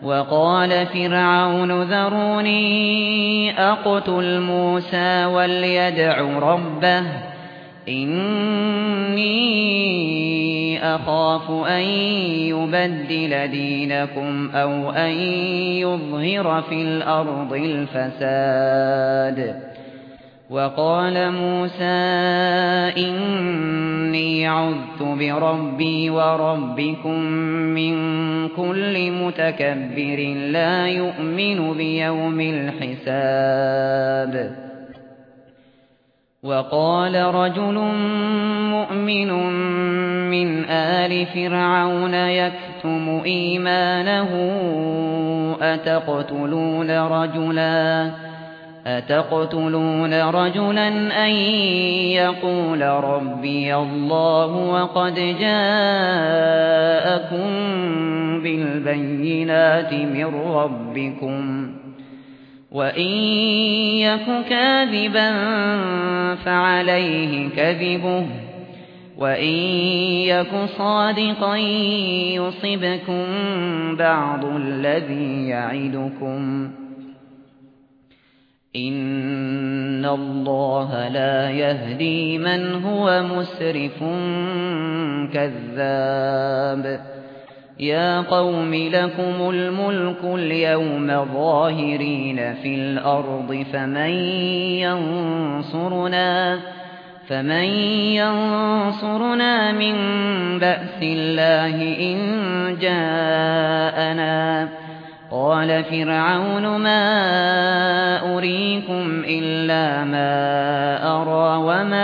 وقال فرعون ذروني أقتل موسى وليدع ربه إني أخاف أن يبدل دينكم أو أن يظهر في الأرض الفساد. وقال موسى إني عذت بربي وربكم من كل متكبر لا يؤمن بيوم الحساب. وقال رجل مؤمن من آل فرعون يكتم إيمانه أتقتلون رجلا أن يقول ربي الله وقد جاءكم بالبينات من ربكم وإن يك كاذبا فعليه كذبه وإن يك صادقا يصبكم بعض الذي يعدكم إن الله لا يهدي من هو مسرف كذاب. يا قوم لكم الملك اليوم ظاهرين في الأرض فمن ينصرنا من بأس الله إن جاءنا. قال فرعون ما أريكم إلا ما أرى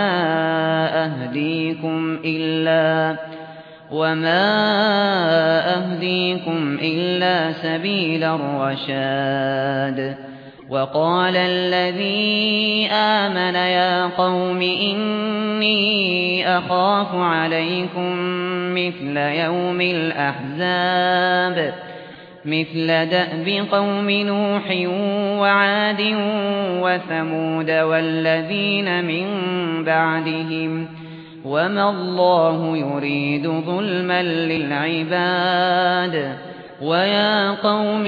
وما أهديكم إلا سبيل الرشاد. وقال الذي آمن يا قوم إني أخاف عليكم مثل يوم الأحزاب مثل دأب قوم نوح وعاد وثمود والذين من بعدهم وما الله يريد ظلما للعباد. ويا قوم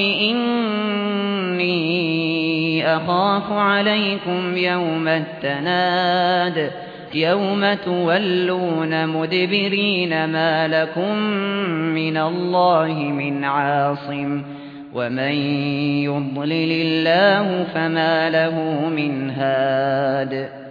إني أخاف عليكم يوم التناد يوم تولون مدبرين ما لكم من الله من عاصم ومن يضلل الله فما له من هاد.